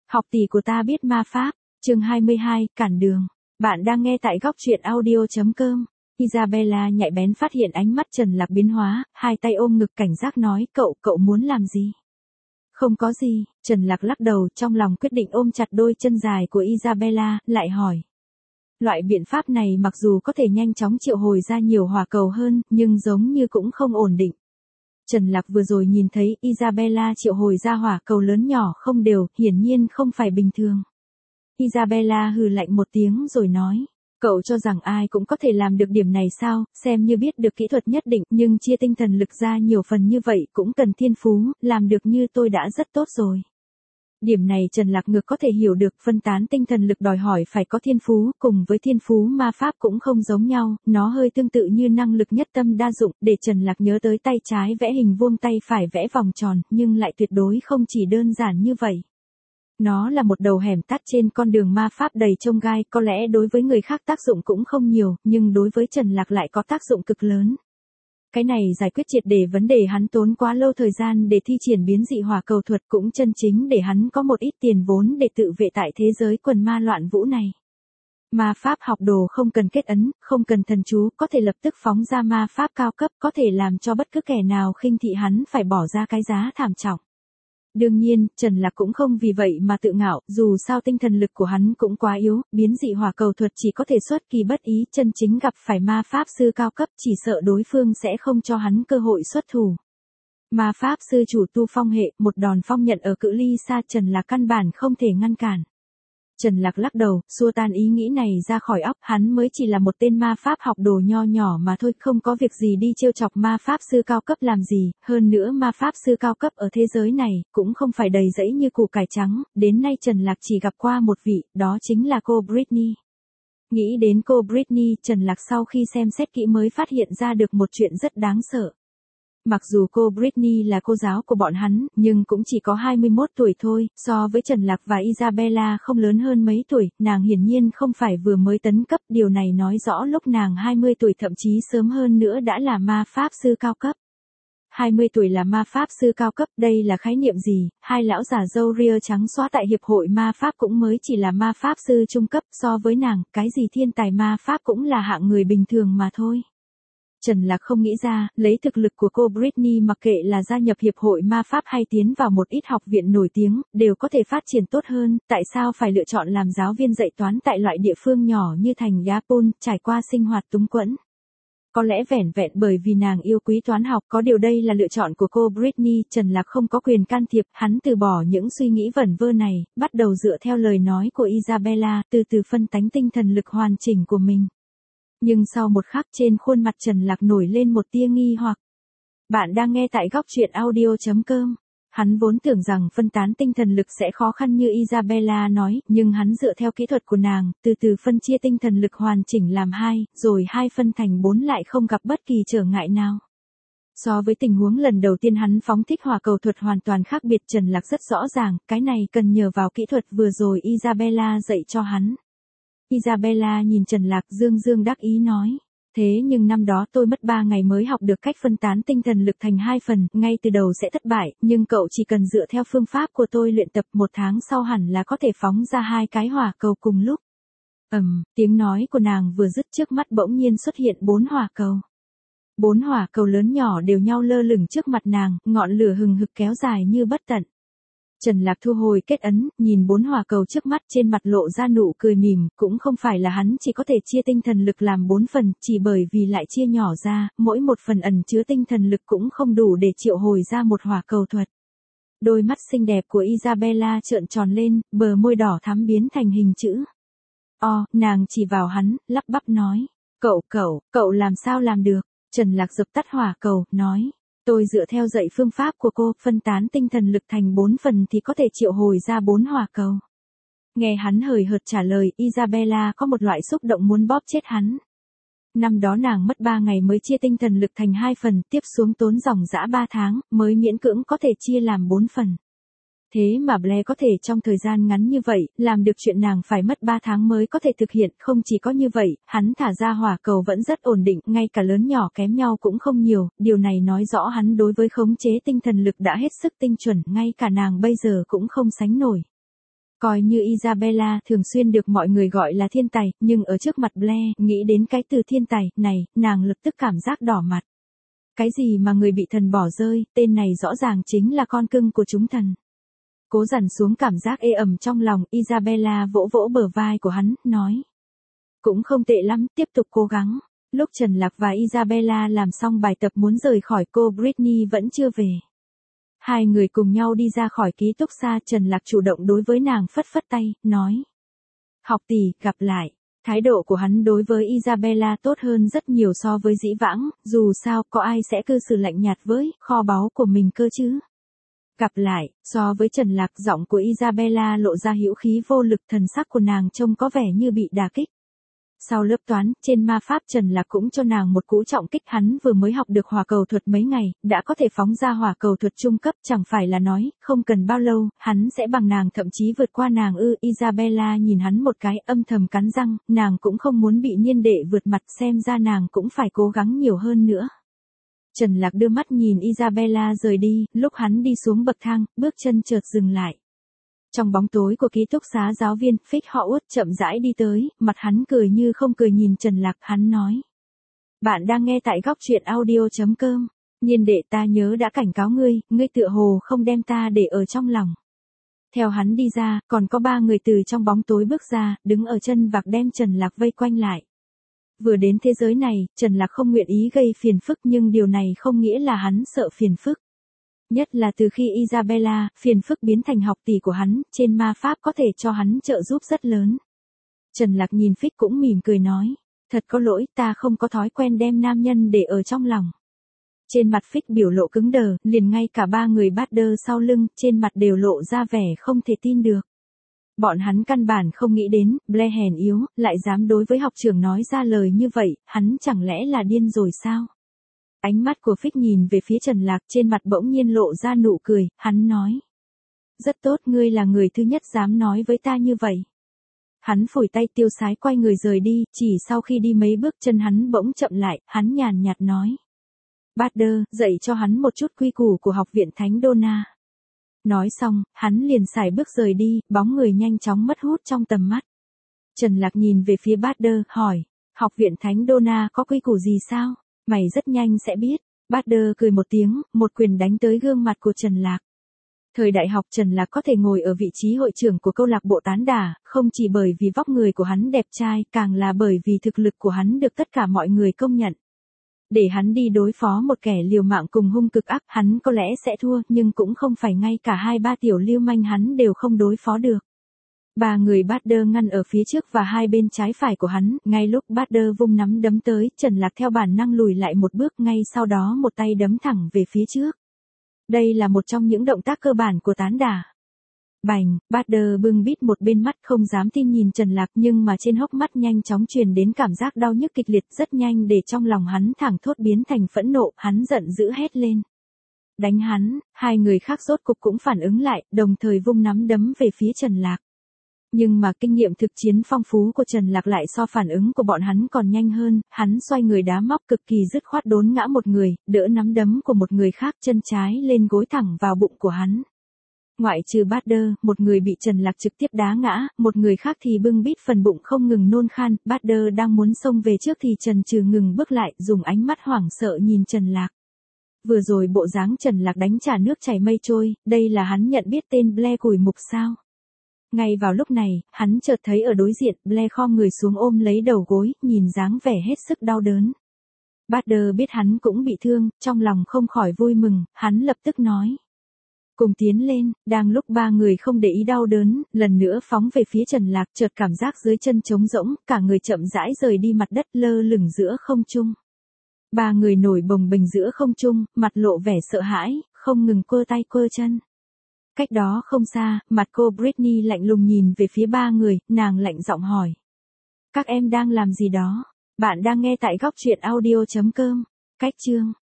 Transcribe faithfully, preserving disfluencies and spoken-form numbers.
Học tỷ của ta biết ma pháp, chương hai mươi hai, cản đường. Bạn đang nghe tại góc truyện audio chấm com. Isabella nhạy bén phát hiện ánh mắt Trần Lạc biến hóa, hai tay ôm ngực cảnh giác nói, cậu, cậu muốn làm gì? Không có gì, Trần Lạc lắc đầu, trong lòng quyết định ôm chặt đôi chân dài của Isabella, lại hỏi. Loại biện pháp này mặc dù có thể nhanh chóng triệu hồi ra nhiều hỏa cầu hơn, nhưng giống như cũng không ổn định. Trần Lạc vừa rồi nhìn thấy Isabella triệu hồi ra hỏa cầu lớn nhỏ không đều, hiển nhiên không phải bình thường. Isabella hừ lạnh một tiếng rồi nói, cậu cho rằng ai cũng có thể làm được điểm này sao, xem như biết được kỹ thuật nhất định, nhưng chia tinh thần lực ra nhiều phần như vậy cũng cần thiên phú, làm được như tôi đã rất tốt rồi. Điểm này Trần Lạc ngược có thể hiểu được, phân tán tinh thần lực đòi hỏi phải có thiên phú, cùng với thiên phú ma pháp cũng không giống nhau, nó hơi tương tự như năng lực nhất tâm đa dụng, để Trần Lạc nhớ tới tay trái vẽ hình vuông tay phải vẽ vòng tròn, nhưng lại tuyệt đối không chỉ đơn giản như vậy. Nó là một đầu hẻm tắt trên con đường ma pháp đầy chông gai, có lẽ đối với người khác tác dụng cũng không nhiều, nhưng đối với Trần Lạc lại có tác dụng cực lớn. Cái này giải quyết triệt để vấn đề hắn tốn quá lâu thời gian để thi triển biến dị hỏa cầu thuật, cũng chân chính để hắn có một ít tiền vốn để tự vệ tại thế giới quần ma loạn vũ này. Ma pháp học đồ không cần kết ấn, không cần thần chú, có thể lập tức phóng ra ma pháp cao cấp, có thể làm cho bất cứ kẻ nào khinh thị hắn phải bỏ ra cái giá thảm trọng. Đương nhiên, Trần Lạc cũng không vì vậy mà tự ngạo, dù sao tinh thần lực của hắn cũng quá yếu, biến dị hỏa cầu thuật chỉ có thể xuất kỳ bất ý, chân chính gặp phải ma pháp sư cao cấp chỉ sợ đối phương sẽ không cho hắn cơ hội xuất thủ. Ma pháp sư chủ tu phong hệ, một đòn phong nhận ở cự ly xa Trần Lạc căn bản không thể ngăn cản. Trần Lạc lắc đầu, xua tan ý nghĩ này ra khỏi óc, hắn mới chỉ là một tên ma pháp học đồ nho nhỏ mà thôi, không có việc gì đi trêu chọc ma pháp sư cao cấp làm gì, hơn nữa ma pháp sư cao cấp ở thế giới này, cũng không phải đầy rẫy như củ cải trắng, đến nay Trần Lạc chỉ gặp qua một vị, đó chính là cô Britney. Nghĩ đến cô Britney, Trần Lạc sau khi xem xét kỹ mới phát hiện ra được một chuyện rất đáng sợ. Mặc dù cô Britney là cô giáo của bọn hắn, nhưng cũng chỉ có hai mươi mốt tuổi thôi, so với Trần Lạc và Isabella không lớn hơn mấy tuổi, nàng hiển nhiên không phải vừa mới tấn cấp, điều này nói rõ lúc nàng hai mươi tuổi thậm chí sớm hơn nữa đã là ma pháp sư cao cấp. hai mươi tuổi là ma pháp sư cao cấp, đây là khái niệm gì? Hai lão già râu ria trắng xóa tại hiệp hội ma pháp cũng mới chỉ là ma pháp sư trung cấp, so với nàng, cái gì thiên tài ma pháp cũng là hạng người bình thường mà thôi. Trần Lạc không nghĩ ra, lấy thực lực của cô Britney mặc kệ là gia nhập hiệp hội ma pháp hay tiến vào một ít học viện nổi tiếng, đều có thể phát triển tốt hơn, tại sao phải lựa chọn làm giáo viên dạy toán tại loại địa phương nhỏ như thành Yapon, trải qua sinh hoạt túng quẫn. Có lẽ vẻn vẹn bởi vì nàng yêu quý toán học, có điều đây là lựa chọn của cô Britney, Trần Lạc không có quyền can thiệp, hắn từ bỏ những suy nghĩ vẩn vơ này, bắt đầu dựa theo lời nói của Isabella, từ từ phân tánh tinh thần lực hoàn chỉnh của mình. Nhưng sau một khắc trên khuôn mặt Trần Lạc nổi lên một tia nghi hoặc. Bạn đang nghe tại góc truyện audio chấm com. Hắn vốn tưởng rằng phân tán tinh thần lực sẽ khó khăn như Isabella nói, nhưng hắn dựa theo kỹ thuật của nàng, từ từ phân chia tinh thần lực hoàn chỉnh làm hai, rồi hai phân thành bốn lại không gặp bất kỳ trở ngại nào. So với tình huống lần đầu tiên hắn phóng thích hỏa cầu thuật hoàn toàn khác biệt, Trần Lạc rất rõ ràng, cái này cần nhờ vào kỹ thuật vừa rồi Isabella dạy cho hắn. Isabella nhìn Trần Lạc dương dương đắc ý nói, thế nhưng năm đó tôi mất ba ngày mới học được cách phân tán tinh thần lực thành hai phần, ngay từ đầu sẽ thất bại, nhưng cậu chỉ cần dựa theo phương pháp của tôi luyện tập một tháng sau hẳn là có thể phóng ra hai cái hỏa cầu cùng lúc. Ầm, um, tiếng nói của nàng vừa dứt trước mắt bỗng nhiên xuất hiện bốn hỏa cầu. Bốn hỏa cầu lớn nhỏ đều nhau lơ lửng trước mặt nàng, ngọn lửa hừng hực kéo dài như bất tận. Trần Lạc thu hồi kết ấn, nhìn bốn hỏa cầu trước mắt trên mặt lộ ra nụ cười mỉm, cũng không phải là hắn chỉ có thể chia tinh thần lực làm bốn phần, chỉ bởi vì lại chia nhỏ ra, mỗi một phần ẩn chứa tinh thần lực cũng không đủ để triệu hồi ra một hỏa cầu thuật. Đôi mắt xinh đẹp của Isabella trợn tròn lên, bờ môi đỏ thắm biến thành hình chữ O, nàng chỉ vào hắn, lắp bắp nói, cậu cậu, cậu làm sao làm được? Trần Lạc dập tắt hỏa cầu, nói. Tôi dựa theo dạy phương pháp của cô, phân tán tinh thần lực thành bốn phần thì có thể triệu hồi ra bốn hỏa cầu. Nghe hắn hời hợt trả lời, Isabella có một loại xúc động muốn bóp chết hắn. Năm đó nàng mất ba ngày mới chia tinh thần lực thành hai phần, tiếp xuống tốn dòng dã ba tháng, mới miễn cưỡng có thể chia làm bốn phần. Thế mà Blair có thể trong thời gian ngắn như vậy, làm được chuyện nàng phải mất ba tháng mới có thể thực hiện, không chỉ có như vậy, hắn thả ra hỏa cầu vẫn rất ổn định, ngay cả lớn nhỏ kém nhau cũng không nhiều, điều này nói rõ hắn đối với khống chế tinh thần lực đã hết sức tinh chuẩn, ngay cả nàng bây giờ cũng không sánh nổi. Coi như Isabella thường xuyên được mọi người gọi là thiên tài, nhưng ở trước mặt Blair, nghĩ đến cái từ thiên tài này, nàng lập tức cảm giác đỏ mặt. Cái gì mà người bị thần bỏ rơi, tên này rõ ràng chính là con cưng của chúng thần. Cố dằn xuống cảm giác ê ẩm trong lòng, Isabella vỗ vỗ bờ vai của hắn, nói. Cũng không tệ lắm, tiếp tục cố gắng. Lúc Trần Lạc và Isabella làm xong bài tập muốn rời khỏi, cô Britney vẫn chưa về. Hai người cùng nhau đi ra khỏi ký túc xá, Trần Lạc chủ động đối với nàng phất phất tay, nói. Học tỷ, gặp lại. Thái độ của hắn đối với Isabella tốt hơn rất nhiều so với dĩ vãng, dù sao có ai sẽ cư xử lạnh nhạt với kho báu của mình cơ chứ. Gặp lại, so với Trần Lạc, giọng của Isabella lộ ra hữu khí vô lực, thần sắc của nàng trông có vẻ như bị đả kích. Sau lớp toán, trên ma pháp Trần Lạc cũng cho nàng một cú trọng kích, hắn vừa mới học được hỏa cầu thuật mấy ngày, đã có thể phóng ra hỏa cầu thuật trung cấp, chẳng phải là nói, không cần bao lâu, hắn sẽ bằng nàng, thậm chí vượt qua nàng ư. Isabella nhìn hắn một cái, âm thầm cắn răng, nàng cũng không muốn bị niên đệ vượt mặt, xem ra nàng cũng phải cố gắng nhiều hơn nữa. Trần Lạc đưa mắt nhìn Isabella rời đi, lúc hắn đi xuống bậc thang, bước chân chợt dừng lại. Trong bóng tối của ký túc xá, giáo viên Fitz Howard chậm rãi đi tới, mặt hắn cười như không cười nhìn Trần Lạc, hắn nói. Bạn đang nghe tại góc truyện audio chấm com. Nhiên đệ, ta nhớ đã cảnh cáo ngươi, ngươi tựa hồ không đem ta để ở trong lòng. Theo hắn đi ra, còn có ba người từ trong bóng tối bước ra, đứng ở chân vạc đem Trần Lạc vây quanh lại. Vừa đến thế giới này, Trần Lạc không nguyện ý gây phiền phức, nhưng điều này không nghĩa là hắn sợ phiền phức. Nhất là từ khi Isabella, phiền phức biến thành học tỷ của hắn, trên ma pháp có thể cho hắn trợ giúp rất lớn. Trần Lạc nhìn Fitz cũng mỉm cười nói, thật có lỗi, ta không có thói quen đem nam nhân để ở trong lòng. Trên mặt Fitz biểu lộ cứng đờ, liền ngay cả ba người Badger sau lưng, trên mặt đều lộ ra vẻ không thể tin được. Bọn hắn căn bản không nghĩ đến, Blair hèn yếu, lại dám đối với học trưởng nói ra lời như vậy, hắn chẳng lẽ là điên rồi sao? Ánh mắt của Fitz nhìn về phía Trần Lạc, trên mặt bỗng nhiên lộ ra nụ cười, hắn nói. Rất tốt, ngươi là người thứ nhất dám nói với ta như vậy. Hắn phủi tay tiêu sái quay người rời đi, chỉ sau khi đi mấy bước chân hắn bỗng chậm lại, hắn nhàn nhạt nói. Badger, dạy cho hắn một chút quy củ của học viện Thánh Donna. Nói xong, hắn liền xài bước rời đi, bóng người nhanh chóng mất hút trong tầm mắt. Trần Lạc nhìn về phía Badger, hỏi, học viện Thánh Donna có quy củ gì sao? Mày rất nhanh sẽ biết. Badger cười một tiếng, một quyền đánh tới gương mặt của Trần Lạc. Thời đại học Trần Lạc có thể ngồi ở vị trí hội trưởng của câu lạc bộ tán đả, không chỉ bởi vì vóc người của hắn đẹp trai, càng là bởi vì thực lực của hắn được tất cả mọi người công nhận. Để hắn đi đối phó một kẻ liều mạng cùng hung cực ác, hắn có lẽ sẽ thua, nhưng cũng không phải ngay cả hai ba tiểu lưu manh hắn đều không đối phó được. Ba người Badger ngăn ở phía trước và hai bên trái phải của hắn, ngay lúc Badger vung nắm đấm tới, Trần Lạc theo bản năng lùi lại một bước, ngay sau đó một tay đấm thẳng về phía trước. Đây là một trong những động tác cơ bản của tán đả. Bành, Badger bưng bít một bên mắt, không dám tin nhìn Trần Lạc, nhưng mà trên hốc mắt nhanh chóng truyền đến cảm giác đau nhức kịch liệt, rất nhanh để trong lòng hắn thẳng thốt biến thành phẫn nộ, hắn giận dữ hét lên. Đánh hắn, hai người khác rốt cục cũng phản ứng lại, đồng thời vung nắm đấm về phía Trần Lạc. Nhưng mà kinh nghiệm thực chiến phong phú của Trần Lạc lại so phản ứng của bọn hắn còn nhanh hơn, hắn xoay người đá móc cực kỳ dứt khoát đốn ngã một người, đỡ nắm đấm của một người khác, chân trái lên gối thẳng vào bụng của hắn. Ngoại trừ Badger, một người bị Trần Lạc trực tiếp đá ngã, một người khác thì bưng bít phần bụng không ngừng nôn khan, Badger đang muốn xông về trước thì Trần Trừ ngừng bước lại, dùng ánh mắt hoảng sợ nhìn Trần Lạc. Vừa rồi bộ dáng Trần Lạc đánh trả nước chảy mây trôi, đây là hắn nhận biết tên Blair Cùi Mục sao? Ngay vào lúc này, hắn chợt thấy ở đối diện, Blair khom người xuống ôm lấy đầu gối, nhìn dáng vẻ hết sức đau đớn. Badger biết hắn cũng bị thương, trong lòng không khỏi vui mừng, hắn lập tức nói. Cùng tiến lên, đang lúc ba người không để ý đau đớn, lần nữa phóng về phía Trần Lạc, chợt cảm giác dưới chân trống rỗng, cả người chậm rãi rời đi mặt đất, lơ lửng giữa không trung. Ba người nổi bồng bềnh giữa không trung, mặt lộ vẻ sợ hãi, không ngừng quơ tay quơ chân. Cách đó không xa, mặt cô Britney lạnh lùng nhìn về phía ba người, nàng lạnh giọng hỏi. Các em đang làm gì đó? Bạn đang nghe tại góc truyện audio chấm com. Cách chương